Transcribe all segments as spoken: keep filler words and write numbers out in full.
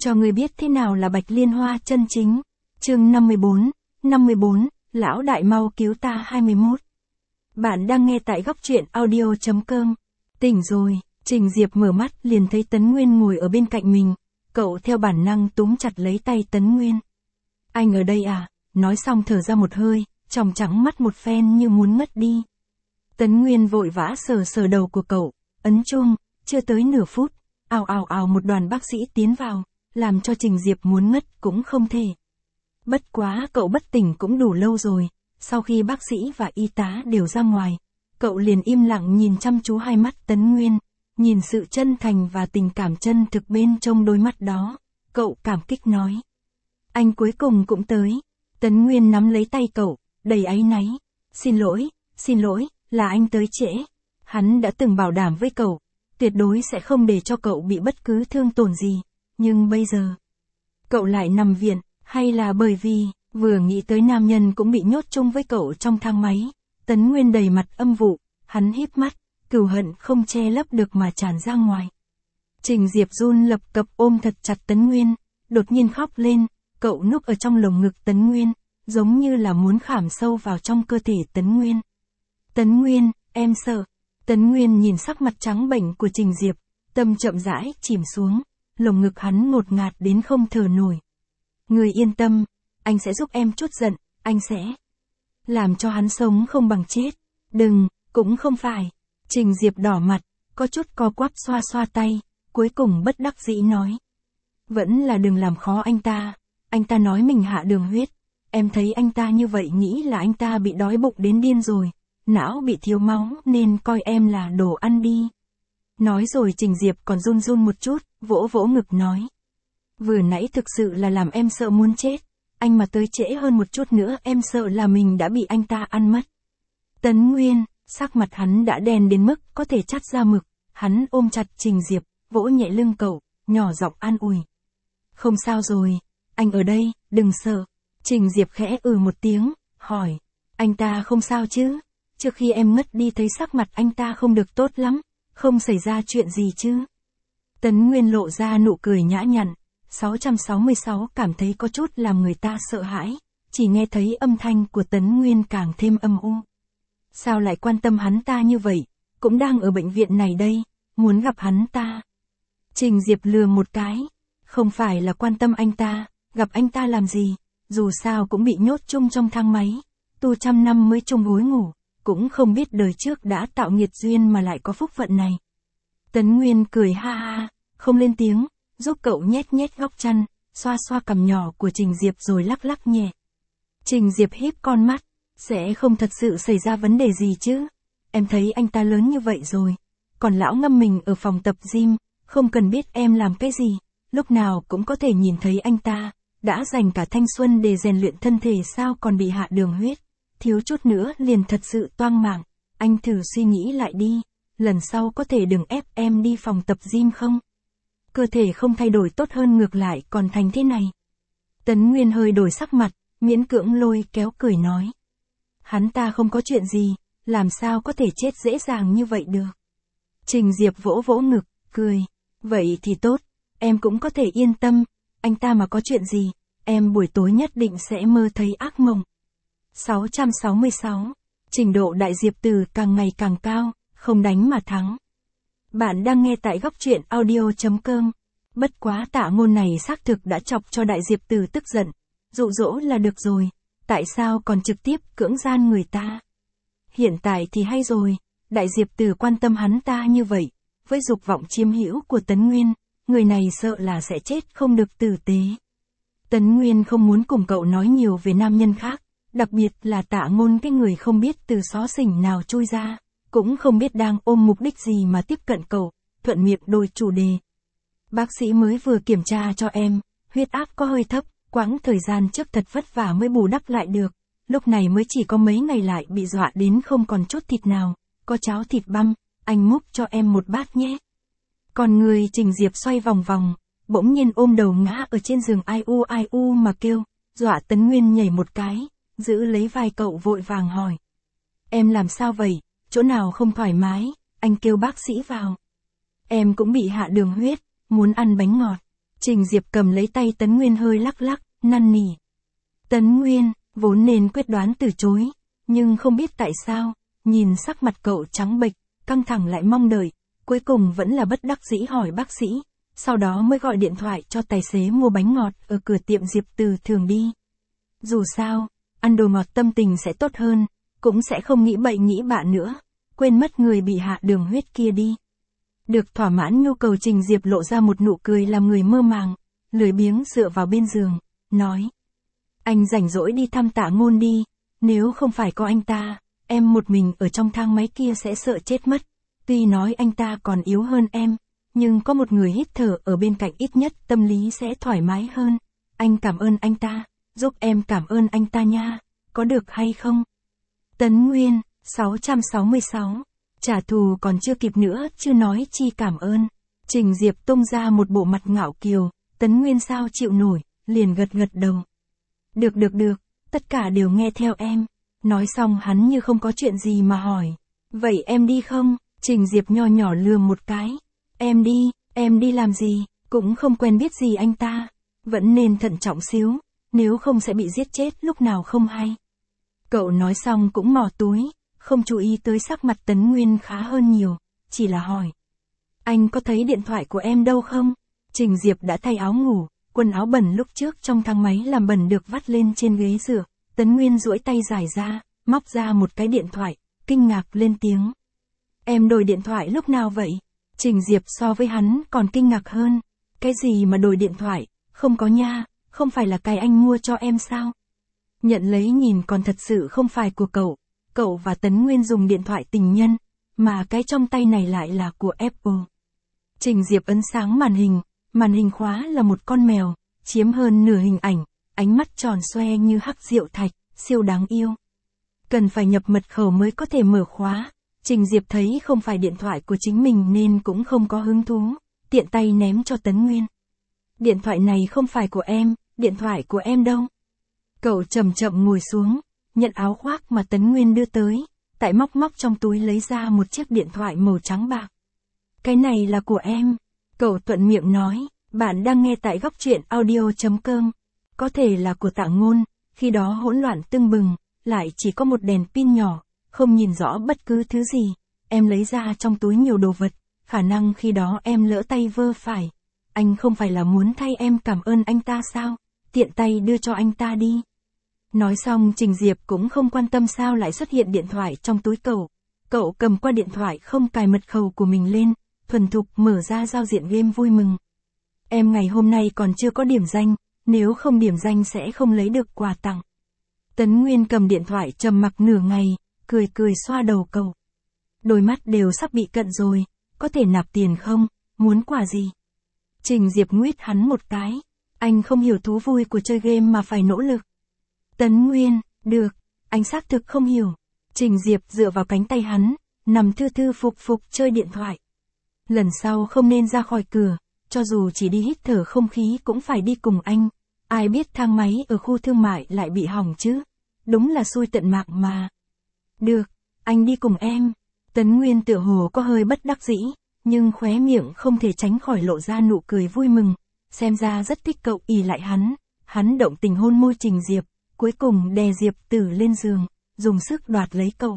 cho ngươi biết thế nào là bạch liên hoa chân chính. Chương năm mươi bốn, năm mươi bốn, lão đại mau cứu ta hai mươi mốt. Bạn đang nghe tại góc truyện audio chấm com. Tỉnh rồi, Trình Diệp mở mắt liền thấy Tấn Nguyên ngồi ở bên cạnh mình, cậu theo bản năng túm chặt lấy tay Tấn Nguyên. Anh ở đây à? Nói xong thở ra một hơi, tròng trắng mắt một phen như muốn ngất đi. Tấn Nguyên vội vã sờ sờ đầu của cậu, ấn chuông, chưa tới nửa phút, ào ào ào một đoàn bác sĩ tiến vào, làm cho Trình Diệp muốn ngất cũng không thể. Bất quá cậu bất tỉnh cũng đủ lâu rồi, sau khi bác sĩ và y tá đều ra ngoài, cậu liền im lặng nhìn chăm chú hai mắt Tấn Nguyên, nhìn sự chân thành và tình cảm chân thực bên trong đôi mắt đó, cậu cảm kích nói. Anh cuối cùng cũng tới. Tấn Nguyên nắm lấy tay cậu, đầy áy náy. Xin lỗi, xin lỗi, là anh tới trễ. Hắn đã từng bảo đảm với cậu, tuyệt đối sẽ không để cho cậu bị bất cứ thương tổn gì, nhưng bây giờ, cậu lại nằm viện, hay là bởi vì, vừa nghĩ tới nam nhân cũng bị nhốt chung với cậu trong thang máy, Tấn Nguyên đầy mặt âm vụ, hắn híp mắt, cừu hận không che lấp được mà tràn ra ngoài. Trình Diệp run lập cập ôm thật chặt Tấn Nguyên, đột nhiên khóc lên, cậu núp ở trong lồng ngực Tấn Nguyên, giống như là muốn khảm sâu vào trong cơ thể Tấn Nguyên. Tấn Nguyên, em sợ. Tấn Nguyên nhìn sắc mặt trắng bệch của Trình Diệp, tâm chậm rãi chìm xuống, lồng ngực hắn ngột ngạt đến không thở nổi. Người yên tâm, anh sẽ giúp em chút giận, anh sẽ làm cho hắn sống không bằng chết. Đừng, cũng không phải. Trình Diệp đỏ mặt, có chút co quắp xoa xoa tay, cuối cùng bất đắc dĩ nói. Vẫn là đừng làm khó anh ta, anh ta nói mình hạ đường huyết. Em thấy anh ta như vậy nghĩ là anh ta bị đói bụng đến điên rồi, não bị thiếu máu nên coi em là đồ ăn đi. Nói rồi Trình Diệp còn run run một chút, vỗ vỗ ngực nói. Vừa nãy thực sự là làm em sợ muốn chết, anh mà tới trễ hơn một chút nữa em sợ là mình đã bị anh ta ăn mất. Tấn Nguyên, sắc mặt hắn đã đen đến mức có thể chắt ra mực, hắn ôm chặt Trình Diệp, vỗ nhẹ lưng cậu, nhỏ giọng an ủi. Không sao rồi, anh ở đây, đừng sợ. Trình Diệp khẽ ừ một tiếng, hỏi, anh ta không sao chứ? Trước khi em ngất đi thấy sắc mặt anh ta không được tốt lắm, không xảy ra chuyện gì chứ? Tấn Nguyên lộ ra nụ cười nhã nhặn, sáu trăm sáu mươi sáu cảm thấy có chút làm người ta sợ hãi, chỉ nghe thấy âm thanh của Tấn Nguyên càng thêm âm u. Sao lại quan tâm hắn ta như vậy, cũng đang ở bệnh viện này đây, muốn gặp hắn ta. Trình Diệp lừa một cái, không phải là quan tâm anh ta, gặp anh ta làm gì, dù sao cũng bị nhốt chung trong thang máy, tu trăm năm mới chung gối ngủ, cũng không biết đời trước đã tạo nghiệt duyên mà lại có phúc phận này. Tấn Nguyên cười ha ha, không lên tiếng, giúp cậu nhét nhét góc chăn, xoa xoa cằm nhỏ của Trình Diệp rồi lắc lắc nhẹ. Trình Diệp híp con mắt, sẽ không thật sự xảy ra vấn đề gì chứ? Em thấy anh ta lớn như vậy rồi, còn lão ngâm mình ở phòng tập gym, không cần biết em làm cái gì, lúc nào cũng có thể nhìn thấy anh ta, đã dành cả thanh xuân để rèn luyện thân thể sao còn bị hạ đường huyết, thiếu chút nữa liền thật sự toang mạng, anh thử suy nghĩ lại đi, lần sau có thể đừng ép em đi phòng tập gym không? Cơ thể không thay đổi tốt hơn ngược lại còn thành thế này. Tấn Nguyên hơi đổi sắc mặt, miễn cưỡng lôi kéo cười nói. Hắn ta không có chuyện gì, làm sao có thể chết dễ dàng như vậy được. Trình Diệp vỗ vỗ ngực, cười. Vậy thì tốt, em cũng có thể yên tâm, anh ta mà có chuyện gì, em buổi tối nhất định sẽ mơ thấy ác mộng. sáu trăm sáu mươi sáu. Trình độ Đại Diệp Từ càng ngày càng cao, không đánh mà thắng. Bạn đang nghe tại góc truyện audio chấm com. Bất quá Tạ Ngôn này xác thực đã chọc cho Đại Diệp Từ tức giận. Dụ dỗ là được rồi, tại sao còn trực tiếp cưỡng gian người ta? Hiện tại thì hay rồi, Đại Diệp Từ quan tâm hắn ta như vậy, với dục vọng chiếm hữu của Tấn Nguyên, người này sợ là sẽ chết không được tử tế. Tấn Nguyên không muốn cùng cậu nói nhiều về nam nhân khác, đặc biệt là Tạ Ngôn cái người không biết từ xó xỉnh nào chui ra, cũng không biết đang ôm mục đích gì mà tiếp cận cậu, thuận miệng đổi chủ đề. Bác sĩ mới vừa kiểm tra cho em, huyết áp có hơi thấp, quãng thời gian trước thật vất vả mới bù đắp lại được, lúc này mới chỉ có mấy ngày lại bị dọa đến không còn chút thịt nào, có cháo thịt băm, anh múc cho em một bát nhé. Còn người Trình Diệp xoay vòng vòng, bỗng nhiên ôm đầu ngã ở trên giường ai u ai u mà kêu, dọa Tấn Nguyên nhảy một cái, giữ lấy vai cậu vội vàng hỏi. Em làm sao vậy, chỗ nào không thoải mái, anh kêu bác sĩ vào. Em cũng bị hạ đường huyết, muốn ăn bánh ngọt. Trình Diệp cầm lấy tay Tấn Nguyên hơi lắc lắc, năn nỉ. Tấn Nguyên, vốn nên quyết đoán từ chối, nhưng không biết tại sao, nhìn sắc mặt cậu trắng bệch, căng thẳng lại mong đợi, cuối cùng vẫn là bất đắc dĩ hỏi bác sĩ, sau đó mới gọi điện thoại cho tài xế mua bánh ngọt ở cửa tiệm Diệp Từ thường đi. Dù sao, ăn đồ ngọt tâm tình sẽ tốt hơn, cũng sẽ không nghĩ bậy nghĩ bạ nữa, quên mất người bị hạ đường huyết kia đi. Được thỏa mãn nhu cầu, Trình Diệp lộ ra một nụ cười làm người mơ màng, lười biếng dựa vào bên giường, nói. Anh rảnh rỗi đi thăm Tạ Ngôn đi, nếu không phải có anh ta, em một mình ở trong thang máy kia sẽ sợ chết mất. Tuy nói anh ta còn yếu hơn em, nhưng có một người hít thở ở bên cạnh ít nhất tâm lý sẽ thoải mái hơn. Anh cảm ơn anh ta, giúp em cảm ơn anh ta nha, có được hay không? Tấn Nguyên, sáu trăm sáu mươi sáu. Trả thù còn chưa kịp nữa, chưa nói chi cảm ơn. Trình Diệp tung ra một bộ mặt ngạo kiều, Tấn Nguyên sao chịu nổi, liền gật gật đầu. Được được được, tất cả đều nghe theo em. Nói xong hắn như không có chuyện gì mà hỏi. Vậy em đi không? Trình Diệp nho nhỏ lườm một cái. Em đi, em đi làm gì, cũng không quen biết gì anh ta. Vẫn nên thận trọng xíu, nếu không sẽ bị giết chết lúc nào không hay. Cậu nói xong cũng mò túi, không chú ý tới sắc mặt Tấn Nguyên khá hơn nhiều, chỉ là hỏi. Anh có thấy điện thoại của em đâu không? Trình Diệp đã thay áo ngủ, quần áo bẩn lúc trước trong thang máy làm bẩn được vắt lên trên ghế rửa. Tấn Nguyên duỗi tay dài ra, móc ra một cái điện thoại, kinh ngạc lên tiếng. Em đổi điện thoại lúc nào vậy? Trình Diệp so với hắn còn kinh ngạc hơn. Cái gì mà đổi điện thoại? Không có nha, không phải là cái anh mua cho em sao? Nhận lấy nhìn còn thật sự không phải của cậu. Cậu và Tấn Nguyên dùng điện thoại tình nhân, mà cái trong tay này lại là của Apple. Trình Diệp ấn sáng màn hình, màn hình khóa là một con mèo, chiếm hơn nửa hình ảnh, ánh mắt tròn xoe như hắc rượu thạch, siêu đáng yêu. Cần phải nhập mật khẩu mới có thể mở khóa. Trình Diệp thấy không phải điện thoại của chính mình nên cũng không có hứng thú, tiện tay ném cho Tấn Nguyên. Điện thoại này không phải của em, điện thoại của em đâu? Cậu chậm chậm ngồi xuống, nhận áo khoác mà Tấn Nguyên đưa tới, tại móc móc trong túi lấy ra một chiếc điện thoại màu trắng bạc. Cái này là của em. Cậu thuận miệng nói, bạn đang nghe tại góc truyện audio chấm com. Có thể là của Tạ Ngôn, khi đó hỗn loạn tưng bừng, lại chỉ có một đèn pin nhỏ, không nhìn rõ bất cứ thứ gì. Em lấy ra trong túi nhiều đồ vật, khả năng khi đó em lỡ tay vơ phải. Anh không phải là muốn thay em cảm ơn anh ta sao? Tiện tay đưa cho anh ta đi. Nói xong Trình Diệp cũng không quan tâm sao lại xuất hiện điện thoại trong túi cậu. Cậu cầm qua điện thoại không cài mật khẩu của mình lên, thuần thục mở ra giao diện game vui mừng. Em ngày hôm nay còn chưa có điểm danh, nếu không điểm danh sẽ không lấy được quà tặng. Tấn Nguyên cầm điện thoại trầm mặc nửa ngày, cười cười xoa đầu cậu. Đôi mắt đều sắp bị cận rồi, có thể nạp tiền không, muốn quà gì? Trình Diệp nguyết hắn một cái, anh không hiểu thú vui của chơi game mà phải nỗ lực. Tấn Nguyên, được, anh xác thực không hiểu. Trình Diệp dựa vào cánh tay hắn, nằm thư thư phục phục chơi điện thoại. Lần sau không nên ra khỏi cửa, cho dù chỉ đi hít thở không khí cũng phải đi cùng anh. Ai biết thang máy ở khu thương mại lại bị hỏng chứ. Đúng là xui tận mạng mà. Được, anh đi cùng em. Tấn Nguyên tựa hồ có hơi bất đắc dĩ, nhưng khóe miệng không thể tránh khỏi lộ ra nụ cười vui mừng. Xem ra rất thích cậu ì lại hắn. Hắn động tình hôn môi Trình Diệp, cuối cùng đè Diệp Tử lên giường, dùng sức đoạt lấy cậu.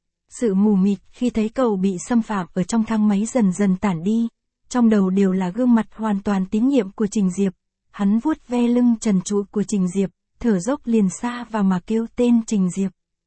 Sự mù mịt khi thấy cậu bị xâm phạm ở trong thang máy dần dần tản đi. Trong đầu đều là gương mặt hoàn toàn tín nhiệm của Trình Diệp. Hắn vuốt ve lưng trần trụi của Trình Diệp, thở dốc liền xa và mà kêu tên Trình Diệp.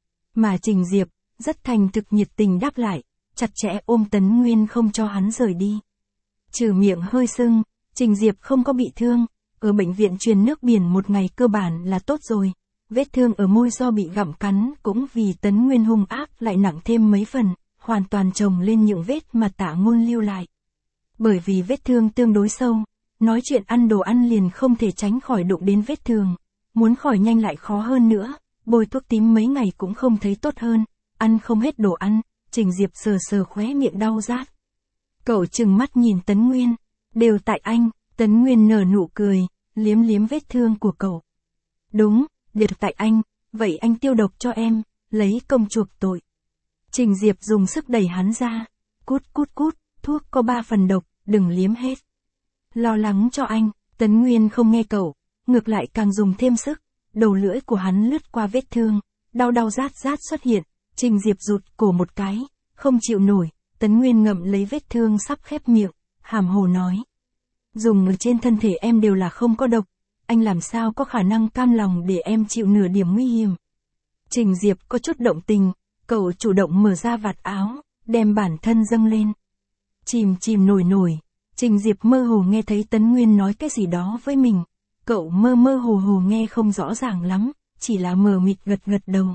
Mà Trình Diệp, rất thành thực nhiệt tình đáp lại, chặt chẽ ôm Tấn Nguyên không cho hắn rời đi. Trừ miệng hơi sưng, Trình Diệp không có bị thương, ở bệnh viện truyền nước biển một ngày cơ bản là tốt rồi. Vết thương ở môi do bị gặm cắn cũng vì Tấn Nguyên hung ác lại nặng thêm mấy phần, hoàn toàn chồng lên những vết mà Tạ Ngôn lưu lại. Bởi vì vết thương tương đối sâu, nói chuyện ăn đồ ăn liền không thể tránh khỏi đụng đến vết thương. Muốn khỏi nhanh lại khó hơn nữa, bôi thuốc tím mấy ngày cũng không thấy tốt hơn, ăn không hết đồ ăn, Trình Diệp sờ sờ khóe miệng đau rát. Cậu trừng mắt nhìn Tấn Nguyên, đều tại anh. Tấn Nguyên nở nụ cười, liếm liếm vết thương của cậu. Đúng, đều tại anh, vậy anh tiêu độc cho em, lấy công chuộc tội. Trình Diệp dùng sức đẩy hắn ra, cút cút cút, thuốc có ba phần độc, đừng liếm hết. Lo lắng cho anh, Tấn Nguyên không nghe cậu, ngược lại càng dùng thêm sức, đầu lưỡi của hắn lướt qua vết thương, đau đau rát rát xuất hiện, Trình Diệp rụt cổ một cái, không chịu nổi, Tấn Nguyên ngậm lấy vết thương sắp khép miệng, hàm hồ nói. Dùng ở trên thân thể em đều là không có độc, anh làm sao có khả năng cam lòng để em chịu nửa điểm nguy hiểm. Trình Diệp có chút động tình, cậu chủ động mở ra vạt áo, đem bản thân dâng lên. Chìm chìm nổi nổi, Trình Diệp mơ hồ nghe thấy Tấn Nguyên nói cái gì đó với mình, cậu mơ mơ hồ hồ nghe không rõ ràng lắm, chỉ là mờ mịt gật gật đầu.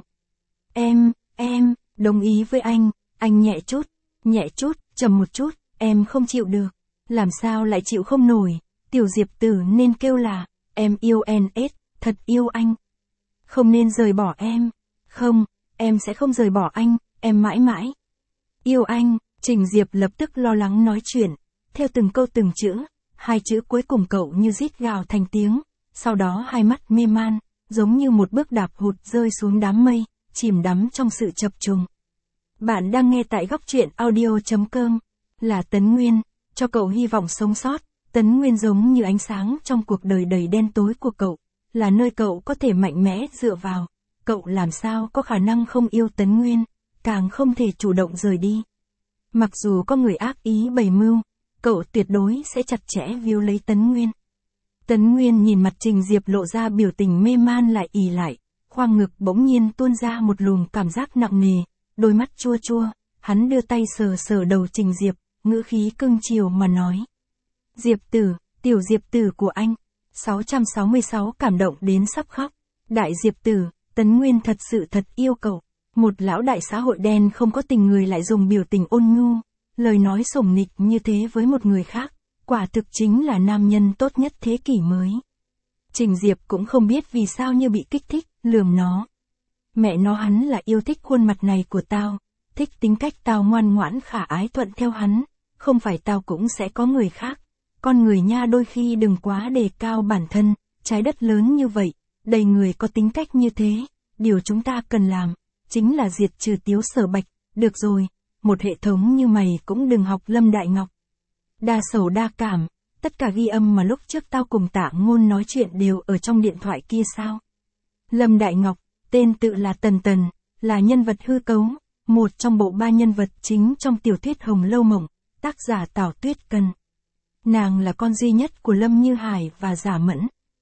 Em, em, đồng ý với anh, anh nhẹ chút, nhẹ chút, trầm một chút, em không chịu được. Làm sao lại chịu không nổi, Tiểu Diệp Tử nên kêu là, em yêu en ét, thật yêu anh. Không nên rời bỏ em, không, em sẽ không rời bỏ anh, em mãi mãi. Yêu anh, Trình Diệp lập tức lo lắng nói chuyện, theo từng câu từng chữ, hai chữ cuối cùng cậu như rít gào thành tiếng, sau đó hai mắt mê man, giống như một bước đạp hụt rơi xuống đám mây, chìm đắm trong sự chập trùng. Bạn đang nghe tại góc truyện audio chấm com, là Tấn Nguyên, cho cậu hy vọng sống sót, Tấn Nguyên giống như ánh sáng trong cuộc đời đầy đen tối của cậu, là nơi cậu có thể mạnh mẽ dựa vào, cậu làm sao có khả năng không yêu Tấn Nguyên, càng không thể chủ động rời đi. Mặc dù có người ác ý bày mưu, cậu tuyệt đối sẽ chặt chẽ víu lấy Tấn Nguyên. Tấn Nguyên nhìn mặt Trình Diệp lộ ra biểu tình mê man lại ì lại, khoang ngực bỗng nhiên tuôn ra một luồng cảm giác nặng nề, đôi mắt chua chua, hắn đưa tay sờ sờ đầu Trình Diệp, ngữ khí cưng chiều mà nói. Diệp Tử, Tiểu Diệp Tử của anh, sáu trăm sáu mươi sáu cảm động đến sắp khóc. Đại Diệp Tử, Tấn Nguyên thật sự thật yêu cậu. Một lão đại xã hội đen không có tình người lại dùng biểu tình ôn nhu, lời nói sủng nịch như thế với một người khác, quả thực chính là nam nhân tốt nhất thế kỷ mới. Trình Diệp cũng không biết vì sao như bị kích thích, lườm nó. Mẹ nó hắn là yêu thích khuôn mặt này của tao, thích tính cách tao ngoan ngoãn khả ái thuận theo hắn, không phải tao cũng sẽ có người khác. Con người nha đôi khi đừng quá đề cao bản thân, trái đất lớn như vậy, đầy người có tính cách như thế, điều chúng ta cần làm, chính là diệt trừ Tiếu Sở Bạch, được rồi, một hệ thống như mày cũng đừng học Lâm Đại Ngọc. Đa sầu đa cảm, tất cả ghi âm mà lúc trước tao cùng Tạ Ngôn nói chuyện đều ở trong điện thoại kia sao? Lâm Đại Ngọc, tên tự là Tần Tần, là nhân vật hư cấu, một trong bộ ba nhân vật chính trong tiểu thuyết Hồng Lâu Mộng, tác giả Tào Tuyết Cần. Nàng là con duy nhất của Lâm Như Hải và Giả Mẫn.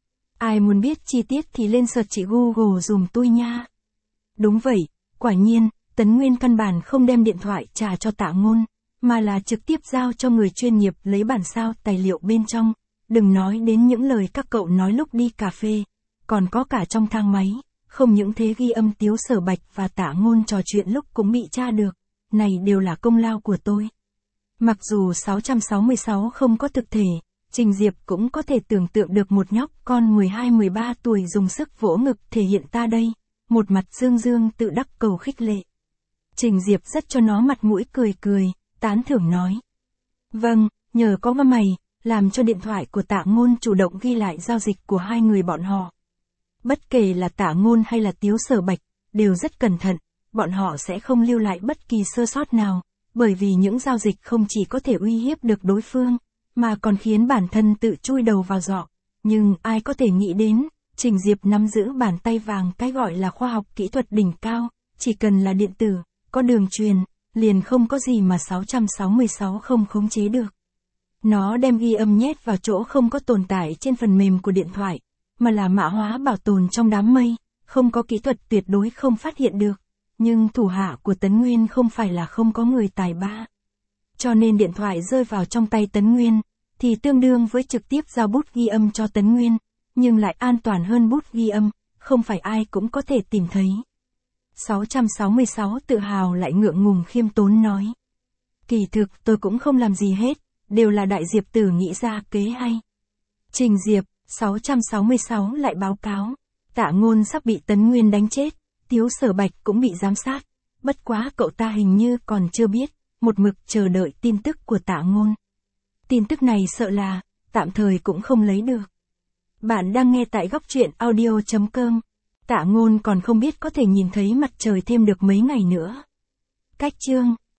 Ai muốn biết chi tiết thì lên search chị Google dùm tôi nha. Đúng vậy, quả nhiên, Tấn Nguyên căn bản không đem điện thoại trả cho Tạ Ngôn, mà là trực tiếp giao cho người chuyên nghiệp lấy bản sao tài liệu bên trong, đừng nói đến những lời các cậu nói lúc đi cà phê, còn có cả trong thang máy, không những thế ghi âm Tiếu Sở Bạch và Tạ Ngôn trò chuyện lúc cũng bị tra được, này đều là công lao của tôi. Mặc dù sáu trăm sáu mươi sáu không có thực thể, Trình Diệp cũng có thể tưởng tượng được một nhóc con mười hai mười ba tuổi dùng sức vỗ ngực thể hiện ta đây, một mặt dương dương tự đắc cầu khích lệ. Trình Diệp rất cho nó mặt mũi cười cười, tán thưởng nói. Vâng, nhờ có mày, làm cho điện thoại của Tạ Ngôn chủ động ghi lại giao dịch của hai người bọn họ. Bất kể là Tạ Ngôn hay là Tiếu Sở Bạch, đều rất cẩn thận, bọn họ sẽ không lưu lại bất kỳ sơ sót nào, bởi vì những giao dịch không chỉ có thể uy hiếp được đối phương, mà còn khiến bản thân tự chui đầu vào giọ. Nhưng ai có thể nghĩ đến, Trình Diệp nắm giữ bàn tay vàng cái gọi là khoa học kỹ thuật đỉnh cao, chỉ cần là điện tử, có đường truyền, liền không có gì mà sáu trăm sáu mươi sáu không khống chế được. Nó đem ghi âm nhét vào chỗ không có tồn tại trên phần mềm của điện thoại, mà là mã hóa bảo tồn trong đám mây, không có kỹ thuật tuyệt đối không phát hiện được. Nhưng thủ hạ của Tấn Nguyên không phải là không có người tài ba. Cho nên điện thoại rơi vào trong tay Tấn Nguyên, thì tương đương với trực tiếp giao bút ghi âm cho Tấn Nguyên, nhưng lại an toàn hơn bút ghi âm, không phải ai cũng có thể tìm thấy. sáu trăm sáu mươi sáu tự hào lại ngượng ngùng khiêm tốn nói. Kỳ thực tôi cũng không làm gì hết, đều là Đại Diệp Tử nghĩ ra kế hay. Trình Diệp, sáu trăm sáu mươi sáu lại báo cáo, Tạ Ngôn sắp bị Tấn Nguyên đánh chết, Tiếu Sở Bạch cũng bị giám sát, bất quá cậu ta hình như còn chưa biết, một mực chờ đợi tin tức của Tạ Ngôn. Tin tức này sợ là, tạm thời cũng không lấy được. Bạn đang nghe tại góc truyện audio chấm com. Tạ Ngôn còn không biết có thể nhìn thấy mặt trời thêm được mấy ngày nữa. Cách chương